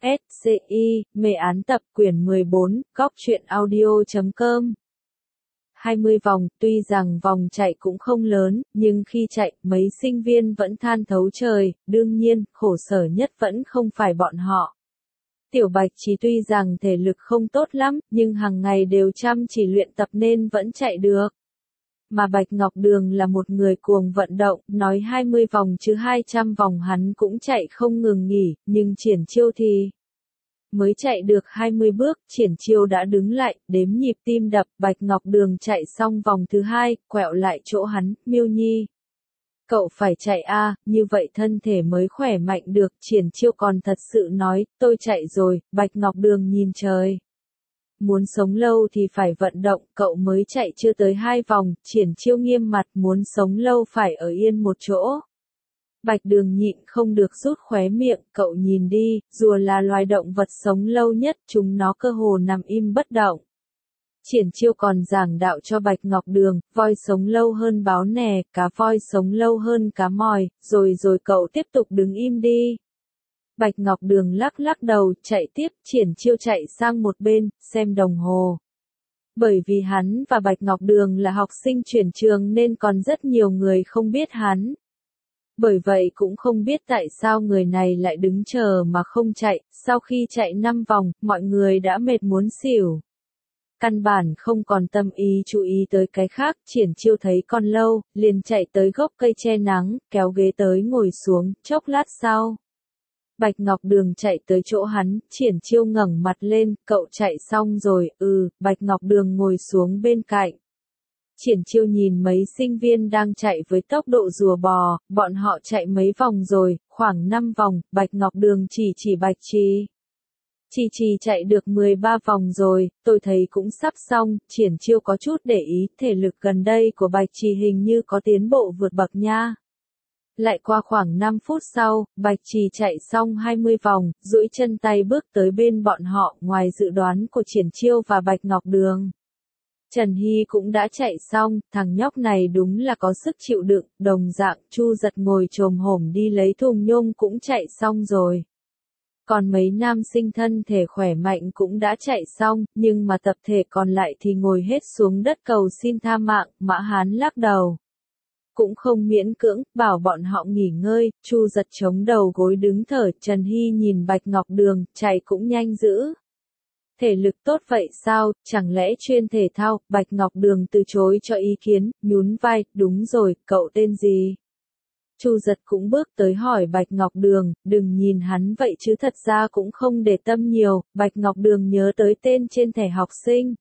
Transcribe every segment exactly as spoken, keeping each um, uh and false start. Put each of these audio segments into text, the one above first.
S C I, mê án tập quyển mười bốn, góc truyện audio chấm com. hai mươi vòng, tuy rằng vòng chạy cũng không lớn, nhưng khi chạy, mấy sinh viên vẫn than thấu trời, đương nhiên, khổ sở nhất vẫn không phải bọn họ. Tiểu Bạch Chỉ tuy rằng thể lực không tốt lắm, nhưng hàng ngày đều chăm chỉ luyện tập nên vẫn chạy được. Mà Bạch Ngọc Đường là một người cuồng vận động, nói hai mươi vòng chứ hai trăm vòng hắn cũng chạy không ngừng nghỉ, nhưng Triển Chiêu thì mới chạy được hai mươi bước, Triển Chiêu đã đứng lại, đếm nhịp tim đập, Bạch Ngọc Đường chạy xong vòng thứ hai, quẹo lại chỗ hắn, Miêu Nhi. Cậu phải chạy a, như vậy thân thể mới khỏe mạnh được, Triển Chiêu còn thật sự nói, tôi chạy rồi, Bạch Ngọc Đường nhìn trời. Muốn sống lâu thì phải vận động, cậu mới chạy chưa tới hai vòng, Triển Chiêu nghiêm mặt, muốn sống lâu phải ở yên một chỗ. Bạch Đường nhịn không được rút khóe miệng, cậu nhìn đi, rùa là loài động vật sống lâu nhất, chúng nó cơ hồ nằm im bất động. Triển Chiêu còn giảng đạo cho Bạch Ngọc Đường, voi sống lâu hơn báo nè, cá voi sống lâu hơn cá mòi, rồi rồi cậu tiếp tục đứng im đi. Bạch Ngọc Đường lắc lắc đầu, chạy tiếp, Triển Chiêu chạy sang một bên, xem đồng hồ. Bởi vì hắn và Bạch Ngọc Đường là học sinh chuyển trường nên còn rất nhiều người không biết hắn. Bởi vậy cũng không biết tại sao người này lại đứng chờ mà không chạy, sau khi chạy năm vòng, mọi người đã mệt muốn xỉu. Căn bản không còn tâm ý chú ý tới cái khác, Triển Chiêu thấy còn lâu, liền chạy tới gốc cây che nắng, kéo ghế tới ngồi xuống, chốc lát sau. Bạch Ngọc Đường chạy tới chỗ hắn, Triển Chiêu ngẩng mặt lên, cậu chạy xong rồi, ừ, Bạch Ngọc Đường ngồi xuống bên cạnh. Triển Chiêu nhìn mấy sinh viên đang chạy với tốc độ rùa bò, bọn họ chạy mấy vòng rồi, khoảng năm vòng, Bạch Ngọc Đường chỉ chỉ Bạch Trì. Trì Trì chạy được mười ba vòng rồi, tôi thấy cũng sắp xong, Triển Chiêu có chút để ý, thể lực gần đây của Bạch Trì hình như có tiến bộ vượt bậc nha. Lại qua khoảng năm phút sau, Bạch Trì chạy xong hai mươi vòng, duỗi chân tay bước tới bên bọn họ, ngoài dự đoán của Triển Chiêu và Bạch Ngọc Đường. Trần Hy cũng đã chạy xong, thằng nhóc này đúng là có sức chịu đựng, đồng dạng, Chu Giật ngồi chồm hổm đi lấy thùng nhôm cũng chạy xong rồi. Còn mấy nam sinh thân thể khỏe mạnh cũng đã chạy xong, nhưng mà tập thể còn lại thì ngồi hết xuống đất cầu xin tha mạng, Mã Hán lắc đầu. Cũng không miễn cưỡng, bảo bọn họ nghỉ ngơi, Chu Giật chống đầu gối đứng thở, Trần Hy nhìn Bạch Ngọc Đường, chạy cũng nhanh dữ. Thể lực tốt vậy sao, chẳng lẽ chuyên thể thao, Bạch Ngọc Đường từ chối cho ý kiến, nhún vai, đúng rồi, cậu tên gì? Chu Giật cũng bước tới hỏi Bạch Ngọc Đường, đừng nhìn hắn vậy chứ thật ra cũng không để tâm nhiều, Bạch Ngọc Đường nhớ tới tên trên thẻ học sinh.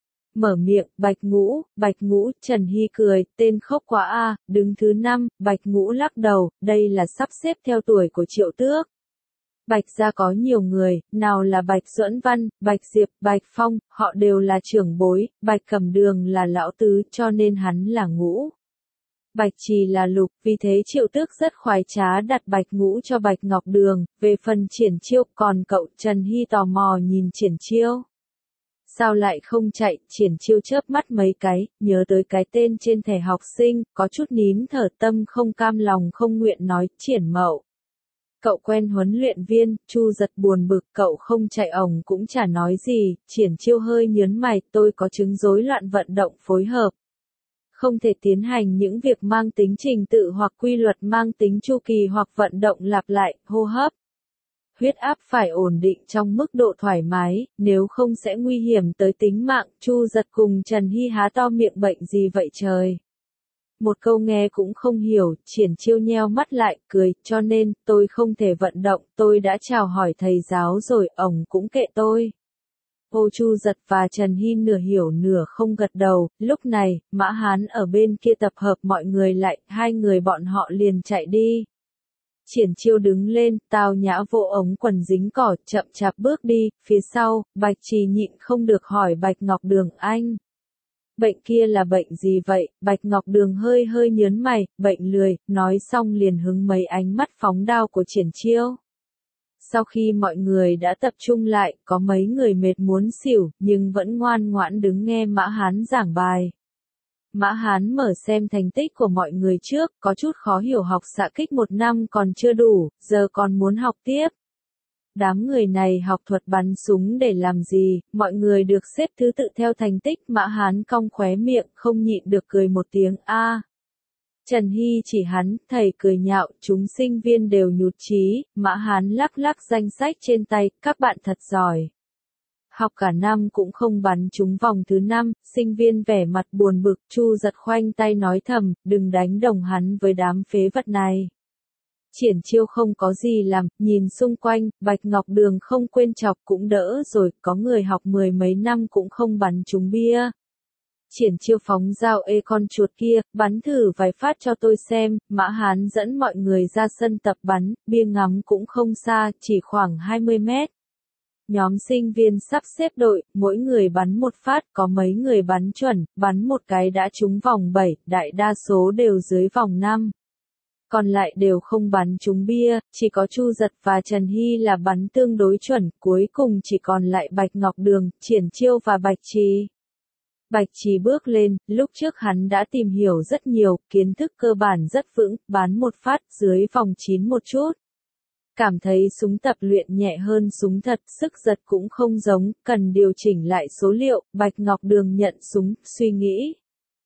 Mở miệng, Bạch Ngũ, Bạch Ngũ, Trần Hy cười, tên khốc quá a, đứng thứ năm, Bạch Ngũ lắc đầu, đây là sắp xếp theo tuổi của Triệu Tước. Bạch gia có nhiều người, nào là Bạch Duẫn Văn, Bạch Diệp, Bạch Phong, họ đều là trưởng bối, Bạch Cẩm Đường là lão tứ, cho nên hắn là Ngũ. Bạch Trì là Lục, vì thế Triệu Tước rất khoái trá đặt Bạch Ngũ cho Bạch Ngọc Đường, về phần Triển Chiêu, còn cậu, Trần Hy tò mò nhìn Triển Chiêu. Sao lại không chạy, Triển Chiêu chớp mắt mấy cái, nhớ tới cái tên trên thẻ học sinh, có chút nín thở, tâm không cam lòng không nguyện nói, Triển Mậu. Cậu quen huấn luyện viên, Chu Giật buồn bực, cậu không chạy ổng cũng chả nói gì, Triển Chiêu hơi nhớn mày, tôi có chứng rối loạn vận động phối hợp. Không thể tiến hành những việc mang tính trình tự hoặc quy luật mang tính chu kỳ hoặc vận động lặp lại, hô hấp. Huyết áp phải ổn định trong mức độ thoải mái, nếu không sẽ nguy hiểm tới tính mạng, Chu Giật cùng Trần Hy há to miệng, bệnh gì vậy trời. Một câu nghe cũng không hiểu, Triển Chiêu nheo mắt lại, cười, cho nên, tôi không thể vận động, tôi đã chào hỏi thầy giáo rồi, ổng cũng kệ tôi. Ô Chu Giật và Trần Hy nửa hiểu nửa không gật đầu, lúc này, Mã Hán ở bên kia tập hợp mọi người lại, hai người bọn họ liền chạy đi. Triển Chiêu đứng lên, tao nhã vỗ ống quần dính cỏ, chậm chạp bước đi, phía sau, Bạch Trì nhịn không được hỏi Bạch Ngọc Đường, anh. Bệnh kia là bệnh gì vậy? Bạch Ngọc Đường hơi hơi nhớn mày, bệnh lười, nói xong liền hứng mấy ánh mắt phóng đao của Triển Chiêu. Sau khi mọi người đã tập trung lại, có mấy người mệt muốn xỉu, nhưng vẫn ngoan ngoãn đứng nghe Mã Hán giảng bài. Mã Hán mở xem thành tích của mọi người trước, có chút khó hiểu, học xạ kích một năm còn chưa đủ, giờ còn muốn học tiếp. Đám người này học thuật bắn súng để làm gì, mọi người được xếp thứ tự theo thành tích. Mã Hán cong khóe miệng, không nhịn được cười một tiếng a. Trần Hy chỉ hắn, thầy cười nhạo, chúng sinh viên đều nhụt chí. Mã Hán lắc lắc danh sách trên tay, các bạn thật giỏi. Học cả năm cũng không bắn trúng vòng thứ năm, sinh viên vẻ mặt buồn bực, Chu giật khoanh tay nói thầm, đừng đánh đồng hắn với đám phế vật này. Triển Chiêu không có gì làm, nhìn xung quanh, Bạch Ngọc Đường không quên chọc cũng đỡ rồi, có người học mười mấy năm cũng không bắn trúng bia. Triển Chiêu phóng dao ê con chuột kia, bắn thử vài phát cho tôi xem. Mã Hán dẫn mọi người ra sân tập bắn, bia ngắm cũng không xa, chỉ khoảng hai mươi mét. Nhóm sinh viên sắp xếp đội, mỗi người bắn một phát, có mấy người bắn chuẩn, bắn một cái đã trúng vòng bảy, đại đa số đều dưới vòng năm. Còn lại đều không bắn trúng bia, chỉ có Chu Giật và Trần Hy là bắn tương đối chuẩn, cuối cùng chỉ còn lại Bạch Ngọc Đường, Triển Chiêu và Bạch Trì. Bạch Trì bước lên, lúc trước hắn đã tìm hiểu rất nhiều, kiến thức cơ bản rất vững, bắn một phát dưới vòng chín một chút. Cảm thấy súng tập luyện nhẹ hơn súng thật, sức giật cũng không giống, cần điều chỉnh lại số liệu. Bạch Ngọc Đường nhận súng, suy nghĩ.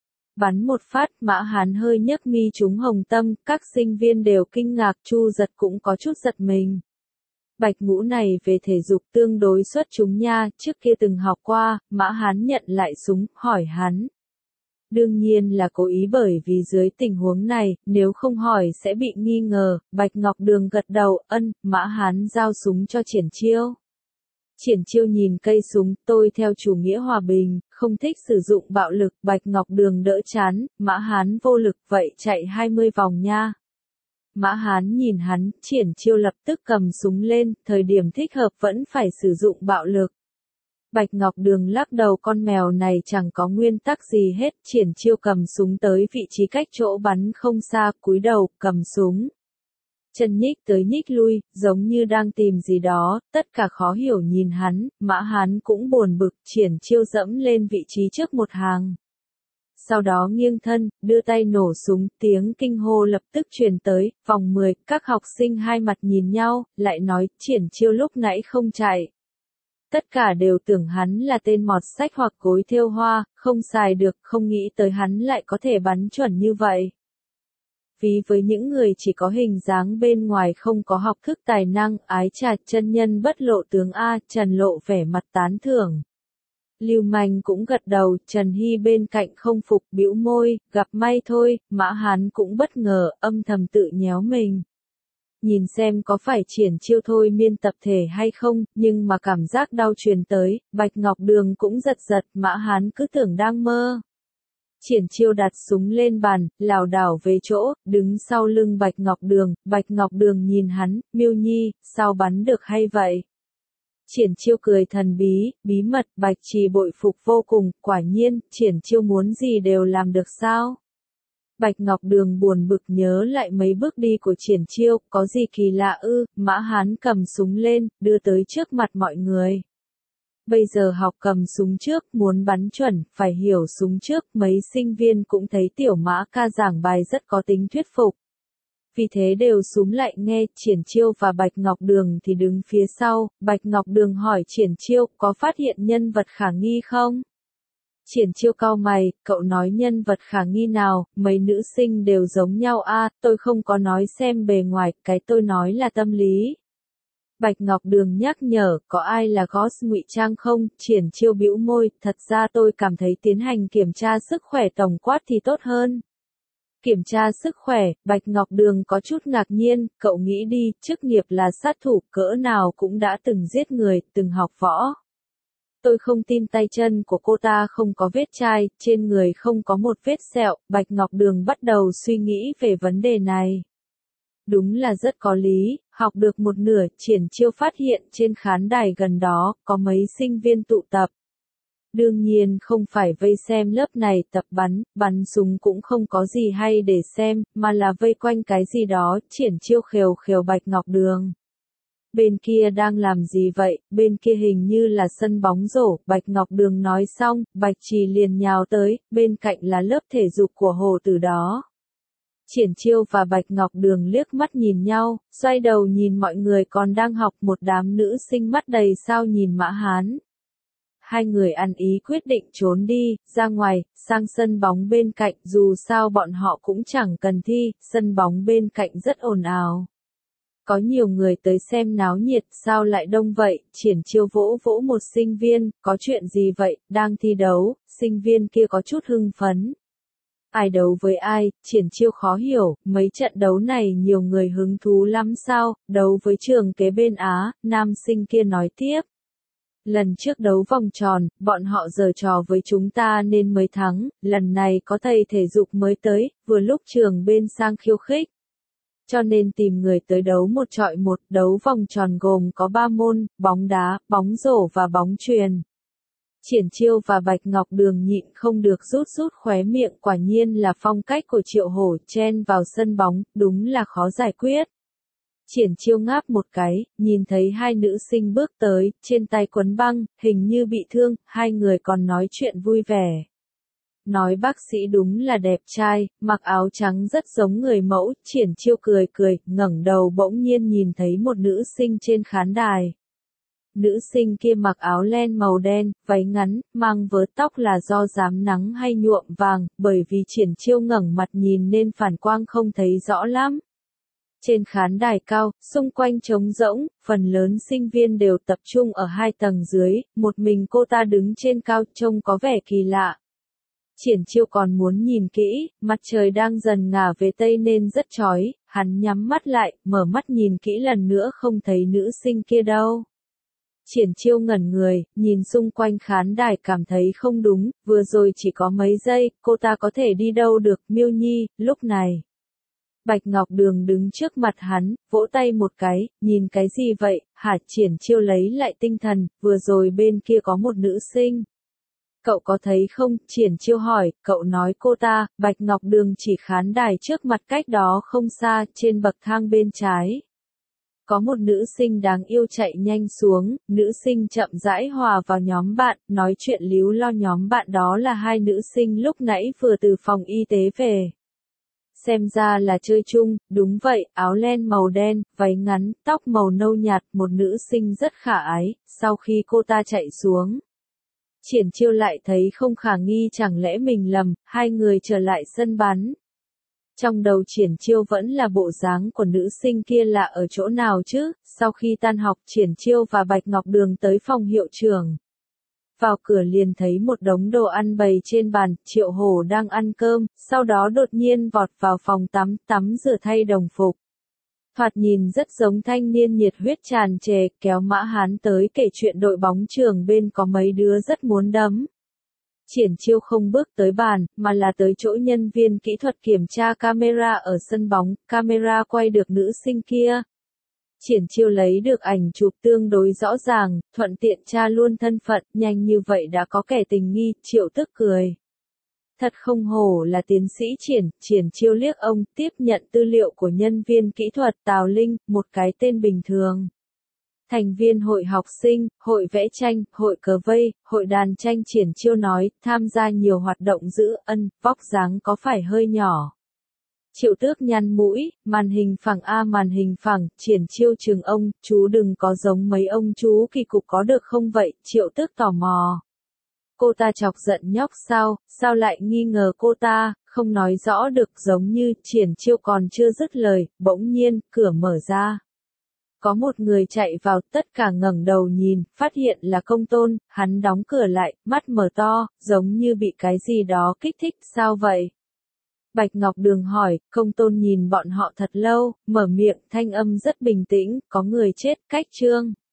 Bắn một phát, Mã Hán hơi nhấc mi trúng hồng tâm, các sinh viên đều kinh ngạc, Chu Giật cũng có chút giật mình. Bạch Ngũ này về thể dục tương đối xuất chúng nha, trước kia từng học qua. Mã Hán nhận lại súng, hỏi hắn. Đương nhiên là cố ý, bởi vì dưới tình huống này, nếu không hỏi sẽ bị nghi ngờ. Bạch Ngọc Đường gật đầu, ân. Mã Hán giao súng cho Triển Chiêu. Triển Chiêu nhìn cây súng, tôi theo chủ nghĩa hòa bình, không thích sử dụng bạo lực. Bạch Ngọc Đường đỡ chán, Mã Hán vô lực, vậy chạy hai mươi vòng nha. Mã Hán nhìn hắn, Triển Chiêu lập tức cầm súng lên, thời điểm thích hợp vẫn phải sử dụng bạo lực. Bạch Ngọc Đường lắc đầu, con mèo này chẳng có nguyên tắc gì hết. Triển Chiêu cầm súng tới vị trí cách chỗ bắn không xa, cúi đầu, cầm súng. Chân nhích tới nhích lui, giống như đang tìm gì đó, tất cả khó hiểu nhìn hắn. Mã Hán cũng buồn bực, Triển Chiêu dẫm lên vị trí trước một hàng. Sau đó nghiêng thân, đưa tay nổ súng, tiếng kinh hô lập tức truyền tới. Vòng mười, các học sinh hai mặt nhìn nhau, lại nói, Triển Chiêu lúc nãy không chạy. Tất cả đều tưởng hắn là tên mọt sách hoặc cối thêu hoa, không xài được, không nghĩ tới hắn lại có thể bắn chuẩn như vậy. Vì với những người chỉ có hình dáng bên ngoài không có học thức tài năng, ái chà, chân nhân bất lộ tướng A. Trần Lộ vẻ mặt tán thưởng. Lưu Manh cũng gật đầu, Trần Hy bên cạnh không phục, bĩu môi, gặp may thôi. Mã Hán cũng bất ngờ, âm thầm tự nhéo mình. Nhìn xem có phải Triển Chiêu thôi miên tập thể hay không, nhưng mà cảm giác đau truyền tới. Bạch Ngọc Đường cũng giật giật, Mã Hán cứ tưởng đang mơ. Triển Chiêu đặt súng lên bàn, lảo đảo về chỗ, đứng sau lưng Bạch Ngọc Đường. Bạch Ngọc Đường nhìn hắn, Miêu Nhi, sao bắn được hay vậy? Triển Chiêu cười thần bí, bí mật. Bạch Trì bội phục vô cùng, quả nhiên, Triển Chiêu muốn gì đều làm được sao? Bạch Ngọc Đường buồn bực nhớ lại mấy bước đi của Triển Chiêu, có gì kỳ lạ ư? Mã Hán cầm súng lên, đưa tới trước mặt mọi người. Bây giờ học cầm súng trước, muốn bắn chuẩn, phải hiểu súng trước. Mấy sinh viên cũng thấy tiểu Mã ca giảng bài rất có tính thuyết phục. Vì thế đều súm lại nghe. Triển Chiêu và Bạch Ngọc Đường thì đứng phía sau. Bạch Ngọc Đường hỏi Triển Chiêu, có phát hiện nhân vật khả nghi không? Triển Chiêu cau mày, cậu nói nhân vật khả nghi nào? Mấy nữ sinh đều giống nhau a, tôi không có nói xem bề ngoài, cái tôi nói là tâm lý. Bạch Ngọc Đường nhắc nhở, có ai là ghost ngụy trang không? Triển Chiêu bĩu môi, thật ra tôi cảm thấy tiến hành kiểm tra sức khỏe tổng quát thì tốt hơn. Kiểm tra sức khỏe, Bạch Ngọc Đường có chút ngạc nhiên, cậu nghĩ đi, chức nghiệp là sát thủ, cỡ nào cũng đã từng giết người, từng học võ. Tôi không tin tay chân của cô ta không có vết chai, trên người không có một vết sẹo. Bạch Ngọc Đường bắt đầu suy nghĩ về vấn đề này. Đúng là rất có lý, học được một nửa, Triển Chiêu phát hiện trên khán đài gần đó, có mấy sinh viên tụ tập. Đương nhiên không phải vây xem lớp này tập bắn, bắn súng cũng không có gì hay để xem, mà là vây quanh cái gì đó. Triển Chiêu khều khều Bạch Ngọc Đường. Bên kia đang làm gì vậy? Bên kia hình như là sân bóng rổ. Bạch Ngọc Đường nói xong, Bạch Trì liền nhào tới, bên cạnh là lớp thể dục của Hồ Tử đó. Triển Chiêu và Bạch Ngọc Đường liếc mắt nhìn nhau, xoay đầu nhìn mọi người còn đang học, một đám nữ sinh mắt đầy sao nhìn Mã Hán. Hai người ăn ý quyết định trốn đi, ra ngoài, sang sân bóng bên cạnh, dù sao bọn họ cũng chẳng cần thi, sân bóng bên cạnh rất ồn ào. Có nhiều người tới xem náo nhiệt, sao lại đông vậy? Triển Chiêu vỗ vỗ một sinh viên, có chuyện gì vậy? Đang thi đấu. Sinh viên kia có chút hưng phấn. Ai đấu với ai? Triển Chiêu khó hiểu, mấy trận đấu này nhiều người hứng thú lắm sao? Đấu với trường kế bên Á, nam sinh kia nói tiếp. Lần trước đấu vòng tròn, bọn họ giở trò với chúng ta nên mới thắng, lần này có thầy thể dục mới tới, vừa lúc trường bên sang khiêu khích. Cho nên tìm người tới đấu một trọi một, đấu vòng tròn gồm có ba môn, bóng đá, bóng rổ và bóng chuyền. Triển Chiêu và Bạch Ngọc Đường nhịn không được rút rút khóe miệng, quả nhiên là phong cách của Triệu Hổ, chen vào sân bóng, đúng là khó giải quyết. Triển Chiêu ngáp một cái, nhìn thấy hai nữ sinh bước tới, trên tay quấn băng, hình như bị thương, hai người còn nói chuyện vui vẻ. Nói bác sĩ đúng là đẹp trai, mặc áo trắng rất giống người mẫu, Triển Chiêu cười cười, ngẩng đầu bỗng nhiên nhìn thấy một nữ sinh trên khán đài. Nữ sinh kia mặc áo len màu đen, váy ngắn, mang vớ tóc là do dám nắng hay nhuộm vàng, bởi vì Triển Chiêu ngẩng mặt nhìn nên phản quang không thấy rõ lắm. Trên khán đài cao, xung quanh trống rỗng, phần lớn sinh viên đều tập trung ở hai tầng dưới, một mình cô ta đứng trên cao trông có vẻ kỳ lạ. Triển Chiêu còn muốn nhìn kỹ, mặt trời đang dần ngả về tây nên rất chói, hắn nhắm mắt lại, mở mắt nhìn kỹ lần nữa không thấy nữ sinh kia đâu. Triển Chiêu ngẩn người, nhìn xung quanh khán đài cảm thấy không đúng, vừa rồi chỉ có mấy giây, cô ta có thể đi đâu được, Miêu Nhi, lúc này. Bạch Ngọc Đường đứng trước mặt hắn, vỗ tay một cái, nhìn cái gì vậy, hả? Triển Chiêu lấy lại tinh thần, vừa rồi bên kia có một nữ sinh. Cậu có thấy không? Triển Chiêu hỏi, cậu nói cô ta, Bạch Ngọc Đường chỉ khán đài trước mặt cách đó không xa, trên bậc thang bên trái. Có một nữ sinh đáng yêu chạy nhanh xuống, nữ sinh chậm rãi hòa vào nhóm bạn, nói chuyện líu lo nhóm bạn đó là hai nữ sinh lúc nãy vừa từ phòng y tế về. Xem ra là chơi chung, đúng vậy, áo len màu đen, váy ngắn, tóc màu nâu nhạt, một nữ sinh rất khả ái, sau khi cô ta chạy xuống. Triển Chiêu lại thấy không khả nghi, chẳng lẽ mình lầm, hai người trở lại sân bắn. Trong đầu Triển Chiêu vẫn là bộ dáng của nữ sinh kia lạ ở chỗ nào chứ, sau khi tan học Triển Chiêu và Bạch Ngọc Đường tới phòng hiệu trưởng. Vào cửa liền thấy một đống đồ ăn bày trên bàn, Triệu Hổ đang ăn cơm, sau đó đột nhiên vọt vào phòng tắm, tắm rửa thay đồng phục. Thoạt nhìn rất giống thanh niên nhiệt huyết tràn trề, kéo Mã Hán tới kể chuyện đội bóng trường bên có mấy đứa rất muốn đấm. Triển Chiêu không bước tới bàn, mà là tới chỗ nhân viên kỹ thuật kiểm tra camera ở sân bóng, camera quay được nữ sinh kia. Triển Chiêu lấy được ảnh chụp tương đối rõ ràng, thuận tiện tra luôn thân phận, nhanh như vậy đã có kẻ tình nghi, Triệu tức cười. Thật không hổ là tiến sĩ Triển, Triển Chiêu liếc ông, tiếp nhận tư liệu của nhân viên kỹ thuật Tào Linh, một cái tên bình thường. Thành viên hội học sinh, hội vẽ tranh, hội cờ vây, hội đàn tranh. Triển Chiêu nói, tham gia nhiều hoạt động giữ ân, vóc dáng có phải hơi nhỏ. Triệu Tước nhăn mũi, màn hình phẳng a màn hình phẳng, Triển Chiêu chừng ông, chú đừng có giống mấy ông chú kỳ cục có được không vậy, Triệu Tước tò mò. Cô ta chọc giận nhóc sao, sao lại nghi ngờ cô ta, không nói rõ được giống như, Triển Chiêu còn chưa dứt lời, bỗng nhiên, cửa mở ra. Có một người chạy vào, tất cả ngẩng đầu nhìn, phát hiện là Công Tôn, hắn đóng cửa lại, mắt mở to, giống như bị cái gì đó kích thích, sao vậy? Bạch Ngọc Đường hỏi, Công Tôn nhìn bọn họ thật lâu, mở miệng, thanh âm rất bình tĩnh, có người chết, cách trương.